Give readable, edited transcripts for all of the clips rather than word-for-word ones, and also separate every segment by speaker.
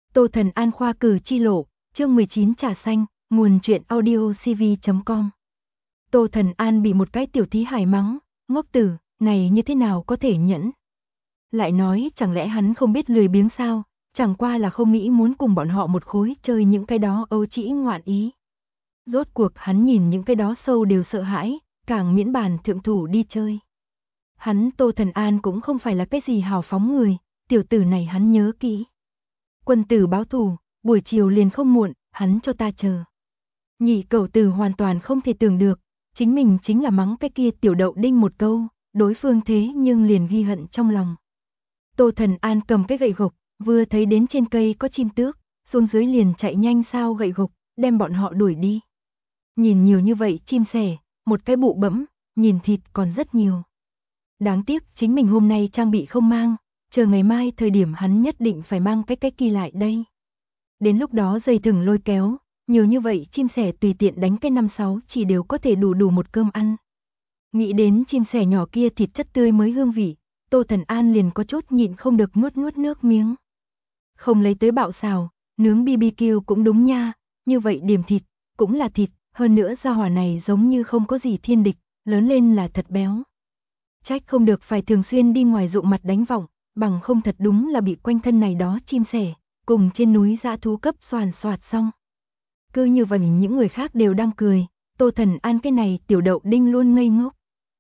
Speaker 1: Tô Thần An khoa cử chi lộ, chương 19 trà xanh, nguồn truyện audio cv.com. Tô Thần An bị một cái tiểu thí hài mắng, ngốc tử, này như thế nào có thể nhẫn. Lại nói chẳng lẽ hắn không biết lười biếng sao, chẳng qua là không nghĩ muốn cùng bọn họ một khối chơi những cái đó âu trĩ ngoạn ý. Rốt cuộc hắn nhìn những cái đó sâu đều sợ hãi, càng miễn bàn thượng thủ đi chơi. Hắn Tô Thần An cũng không phải là cái gì hào phóng người, tiểu tử này hắn nhớ kỹ. Quân tử báo thù, buổi chiều liền không muộn, hắn cho ta chờ. Nhị cẩu tử hoàn toàn không thể tưởng được, chính mình chính là mắng cái kia tiểu đậu đinh một câu, đối phương thế nhưng liền ghi hận trong lòng. Tô Thần An cầm cái gậy gộc, vừa thấy đến trên cây có chim tước, xuống dưới liền chạy nhanh sao gậy gộc, đem bọn họ đuổi đi. Nhìn nhiều như vậy chim sẻ, một cái bụ bẫm, nhìn thịt còn rất nhiều. Đáng tiếc chính mình hôm nay trang bị không mang, chờ ngày mai thời điểm hắn nhất định phải mang cái kỳ lại đây. Đến lúc đó dây thừng lôi kéo, nhiều như vậy chim sẻ tùy tiện đánh cái 5-6 chỉ đều có thể đủ một cơm ăn. Nghĩ đến chim sẻ nhỏ kia thịt chất tươi mới hương vị, Tô Thần An liền có chút nhịn không được nuốt nước miếng. Không lấy tới bạo xào, nướng BBQ cũng đúng nha, như vậy điểm thịt, cũng là thịt, hơn nữa gia hỏa này giống như không có gì thiên địch, lớn lên là thật béo. Trách không được phải thường xuyên đi ngoài rụng mặt đánh vọng, bằng không thật đúng là bị quanh thân này đó chim sẻ, cùng trên núi dã thú cấp xoàn xoạt xong. Cứ như vậy những người khác đều đang cười, Tô Thần An cái này tiểu đậu đinh luôn ngây ngốc.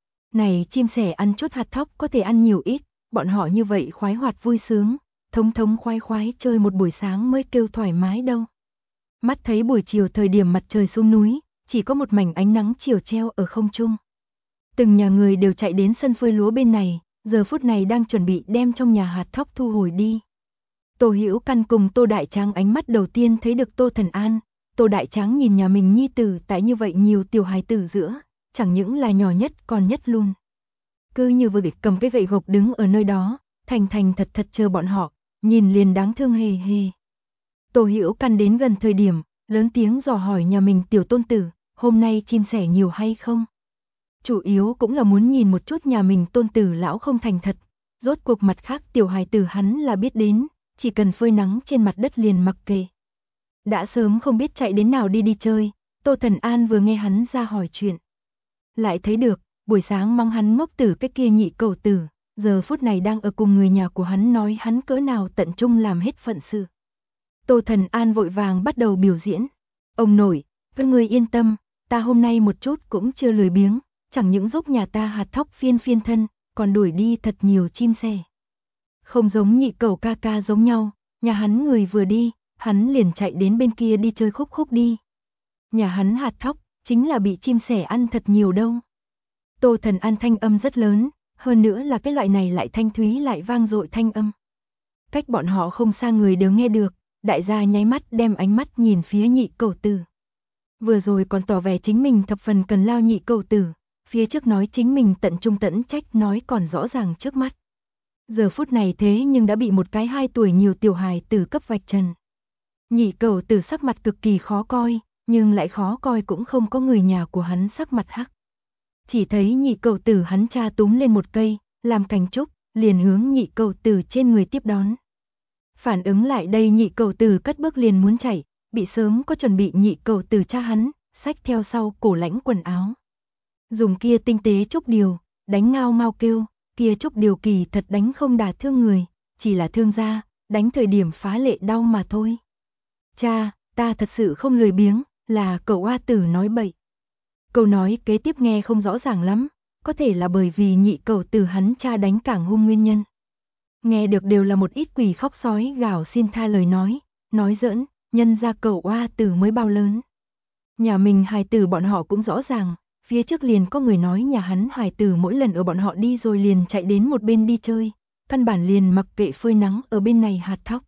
Speaker 1: Này chim sẻ ăn chút hạt thóc có thể ăn nhiều ít, bọn họ như vậy khoái hoạt vui sướng, thống khoái chơi một buổi sáng mới kêu thoải mái đâu. Mắt thấy buổi chiều thời điểm mặt trời xuống núi, chỉ có một mảnh ánh nắng chiều treo ở không trung. Từng nhà người đều chạy đến sân phơi lúa bên này, giờ phút này đang chuẩn bị đem trong nhà hạt thóc thu hồi đi. Tô Hữu Căn cùng Tô Đại Tráng ánh mắt đầu tiên thấy được Tô Thần An, Tô Đại Tráng nhìn nhà mình nhi tử tại như vậy nhiều tiểu hài tử giữa, chẳng những là nhỏ nhất còn nhất luôn. Cứ như vừa bị cầm cái gậy gộc đứng ở nơi đó, thành thật chờ bọn họ, nhìn liền đáng thương hề hề. Tô Hữu Căn đến gần thời điểm, lớn tiếng dò hỏi nhà mình tiểu tôn tử, hôm nay chim sẻ nhiều hay không? Chủ yếu cũng là muốn nhìn một chút nhà mình tôn tử lão không thành thật, rốt cuộc mặt khác tiểu hài tử hắn là biết đến, chỉ cần phơi nắng trên mặt đất liền mặc kệ. Đã sớm không biết chạy đến nào đi chơi, Tô Thần An vừa nghe hắn ra hỏi chuyện. Lại thấy được, buổi sáng mắng hắn ngốc tử cái kia nhị cẩu tử, giờ phút này đang ở cùng người nhà của hắn nói hắn cỡ nào tận trung làm hết phận sự. Tô Thần An vội vàng bắt đầu biểu diễn. Ông nội, các ngươi yên tâm, ta hôm nay một chút cũng chưa lười biếng, chẳng những giúp nhà ta hạt thóc phiên thân, còn đuổi đi thật nhiều chim sẻ. Không giống nhị cẩu ca ca giống nhau, nhà hắn người vừa đi, hắn liền chạy đến bên kia đi chơi khúc đi. Nhà hắn hạt thóc, chính là bị chim sẻ ăn thật nhiều đâu. Tô Thần An thanh âm rất lớn, hơn nữa là cái loại này lại thanh thúy lại vang dội thanh âm. Cách bọn họ không xa người đều nghe được, đại gia nháy mắt đem ánh mắt nhìn phía nhị cẩu tử. Vừa rồi còn tỏ vẻ chính mình thập phần cần lao nhị cẩu tử, phía trước nói chính mình tận trung tận trách nói còn rõ ràng trước mắt. Giờ phút này thế nhưng đã bị một cái 2 tuổi nhiều tiểu hài tử cấp vạch trần. Nhị cẩu tử sắc mặt cực kỳ khó coi, nhưng lại khó coi cũng không có người nhà của hắn sắc mặt hắc. Chỉ thấy nhị cẩu tử hắn cha túm lên một cây, làm cành trúc, liền hướng nhị cẩu tử trên người tiếp đón. Phản ứng lại đây nhị cẩu tử cất bước liền muốn chạy, bị sớm có chuẩn bị nhị cẩu tử cha hắn, xách theo sau cổ lãnh quần áo. Dùng kia tinh tế trúc điều, đánh ngao mau kêu, kia trúc điều kỳ thật đánh không đả thương người, chỉ là thương da, đánh thời điểm phá lệ đau mà thôi. Cha, ta thật sự không lười biếng, là cậu A tử nói bậy. Câu nói kế tiếp nghe không rõ ràng lắm, có thể là bởi vì nhị cẩu tử hắn cha đánh càng hung nguyên nhân. Nghe được đều là một ít quỷ khóc sói gào xin tha lời nói giỡn, nhân ra cậu A tử mới bao lớn. Nhà mình hài tử bọn họ cũng rõ ràng, phía trước liền có người nói nhà hắn hài tử mỗi lần ở bọn họ đi rồi liền chạy đến một bên đi chơi, căn bản liền mặc kệ phơi nắng ở bên này hạt thóc.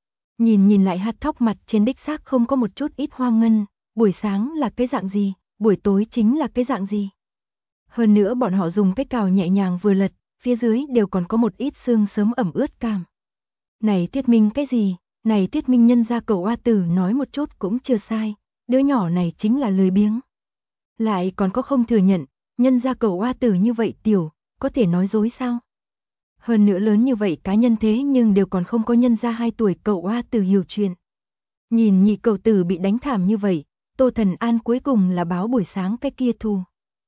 Speaker 1: Nhìn lại hạt thóc mặt trên đích xác không có một chút ít hoa ngân, buổi sáng là cái dạng gì, buổi tối chính là cái dạng gì. Hơn nữa bọn họ dùng cái cào nhẹ nhàng vừa lật, phía dưới đều còn có một ít sương sớm ẩm ướt cảm. Này thuyết minh cái gì, này thuyết minh nhân gia cậu A tử nói một chút cũng chưa sai, đứa nhỏ này chính là lười biếng. Lại còn có không thừa nhận, nhân gia cậu A tử như vậy tiểu, có thể nói dối sao? Hơn nữa lớn như vậy cá nhân thế nhưng đều còn không có nhân ra 2 tuổi cậu oa tử hiểu chuyện. Nhìn nhị cậu tử bị đánh thảm như vậy, Tô Thần An cuối cùng là báo buổi sáng cái kia thù.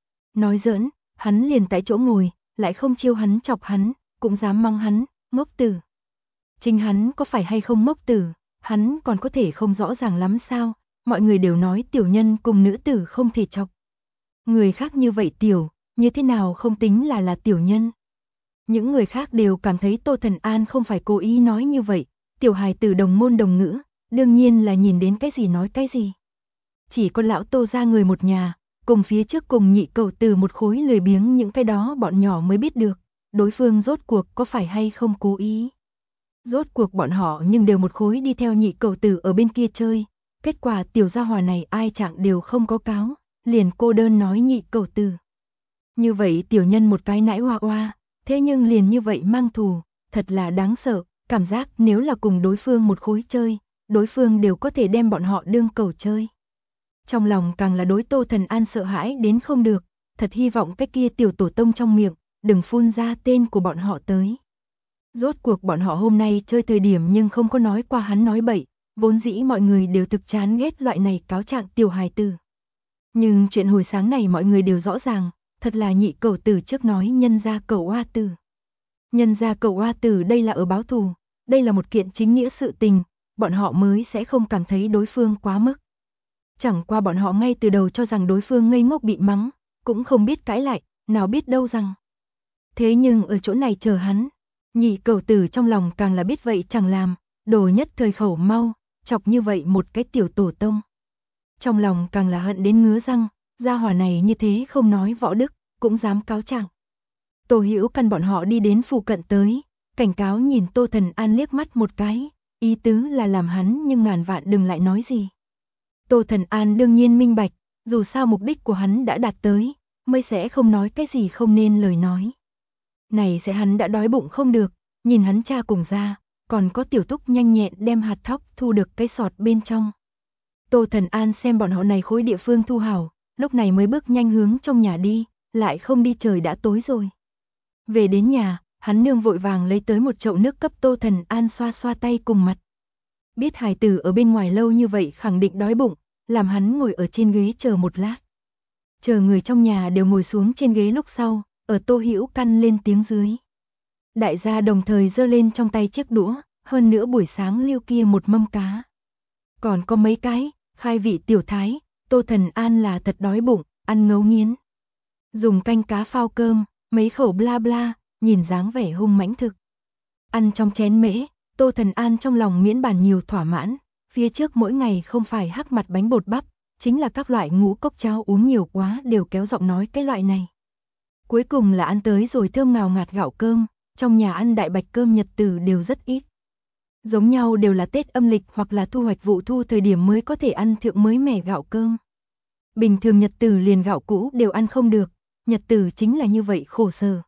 Speaker 1: Nói giỡn, hắn liền tại chỗ ngồi, lại không chiêu hắn chọc hắn, cũng dám mắng hắn, ngốc tử. Chính hắn có phải hay không ngốc tử, hắn còn có thể không rõ ràng lắm sao, mọi người đều nói tiểu nhân cùng nữ tử không thể chọc. Người khác như vậy tiểu, như thế nào không tính là tiểu nhân. Những người khác đều cảm thấy Tô Thần An không phải cố ý nói như vậy, tiểu hài tử đồng môn đồng ngữ, đương nhiên là nhìn đến cái gì nói cái gì. Chỉ có lão Tô ra người một nhà, cùng phía trước cùng nhị cậu tử một khối lười biếng những cái đó bọn nhỏ mới biết được, đối phương rốt cuộc có phải hay không cố ý. Rốt cuộc bọn họ nhưng đều một khối đi theo nhị cậu tử ở bên kia chơi, kết quả tiểu gia hỏa này ai chẳng đều không có cáo, liền cô đơn nói nhị cậu tử. Như vậy tiểu nhân một cái nãi hoa hoa, thế nhưng liền như vậy mang thù, thật là đáng sợ, cảm giác nếu là cùng đối phương một khối chơi, đối phương đều có thể đem bọn họ đương cẩu chơi. Trong lòng càng là đối Tô Thần An sợ hãi đến không được, thật hy vọng cái kia tiểu tổ tông trong miệng, đừng phun ra tên của bọn họ tới. Rốt cuộc bọn họ hôm nay chơi thời điểm nhưng không có nói qua hắn nói bậy, vốn dĩ mọi người đều thực chán ghét loại này cáo trạng tiểu hài tử. Nhưng chuyện hồi sáng này mọi người đều rõ ràng, thật là nhị cậu tử trước nói nhân gia cậu oa tử. Nhân gia cậu oa tử đây là ở báo thù, đây là một kiện chính nghĩa sự tình, bọn họ mới sẽ không cảm thấy đối phương quá mức. Chẳng qua bọn họ ngay từ đầu cho rằng đối phương ngây ngốc bị mắng, cũng không biết cãi lại, nào biết đâu rằng. Thế nhưng ở chỗ này chờ hắn, nhị cậu tử trong lòng càng là biết vậy chẳng làm, đồ nhất thời khẩu mau, chọc như vậy một cái tiểu tổ tông. Trong lòng càng là hận đến ngứa răng, gia hỏa này như thế không nói võ đức, cũng dám cáo trạng. Tô Hữu Căn bọn họ đi đến phụ cận tới, cảnh cáo nhìn Tô Thần An liếc mắt một cái, ý tứ là làm hắn nhưng ngàn vạn đừng lại nói gì. Tô Thần An đương nhiên minh bạch, dù sao mục đích của hắn đã đạt tới, mới sẽ không nói cái gì không nên lời nói. Này sẽ hắn đã đói bụng không được, nhìn hắn cha cùng ra, còn có tiểu túc nhanh nhẹn đem hạt thóc thu được cái sọt bên trong. Tô Thần An xem bọn họ này khối địa phương thu hảo, lúc này mới bước nhanh hướng trong nhà đi, lại không đi trời đã tối rồi. Về đến nhà, hắn nương vội vàng lấy tới một chậu nước cấp Tô Thần An xoa xoa tay cùng mặt. Biết hài tử ở bên ngoài lâu như vậy khẳng định đói bụng, làm hắn ngồi ở trên ghế chờ một lát. Chờ người trong nhà đều ngồi xuống trên ghế lúc sau, ở Tô Hữu Căn lên tiếng dưới. Đại gia đồng thời giơ lên trong tay chiếc đũa, hơn nữa buổi sáng lưu kia một mâm cá. Còn có mấy cái, khai vị tiểu thái, Tô Thần An là thật đói bụng, ăn ngấu nghiến. Dùng canh cá phao cơm, mấy khẩu bla bla, nhìn dáng vẻ hung mãnh thực. Ăn trong chén mễ, Tô Thần An trong lòng miễn bàn nhiều thỏa mãn, phía trước mỗi ngày không phải hắc mặt bánh bột bắp, chính là các loại ngũ cốc cháo uống nhiều quá đều kéo giọng nói cái loại này. Cuối cùng là ăn tới rồi thơm ngào ngạt gạo cơm, trong nhà ăn đại bạch cơm nhật tử đều rất ít. Giống nhau đều là Tết âm lịch hoặc là thu hoạch vụ thu thời điểm mới có thể ăn thượng mới mẻ gạo cơm. Bình thường nhật tử liền gạo cũ đều ăn không được, nhật tử chính là như vậy khổ sở.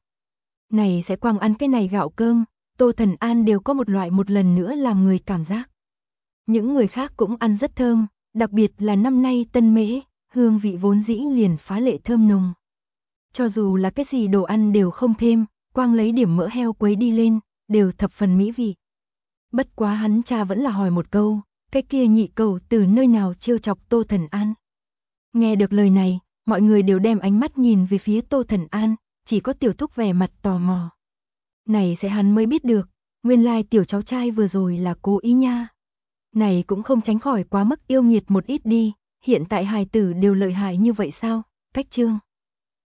Speaker 1: Này sẽ quang ăn cái này gạo cơm, Tô Thần An đều có một loại một lần nữa làm người cảm giác. Những người khác cũng ăn rất thơm, đặc biệt là năm nay tân mễ, hương vị vốn dĩ liền phá lệ thơm nồng. Cho dù là cái gì đồ ăn đều không thêm, quang lấy điểm mỡ heo quấy đi lên, đều thập phần mỹ vị. Bất quá hắn cha vẫn là hỏi một câu, cái kia nhị cậu từ nơi nào trêu chọc Tô Thần An. Nghe được lời này, mọi người đều đem ánh mắt nhìn về phía Tô Thần An, chỉ có tiểu thúc vẻ mặt tò mò. Này sẽ hắn mới biết được, nguyên lai tiểu cháu trai vừa rồi là cố ý nha. Này cũng không tránh khỏi quá mức yêu nghiệt một ít đi, hiện tại hài tử đều lợi hại như vậy sao, cách chương.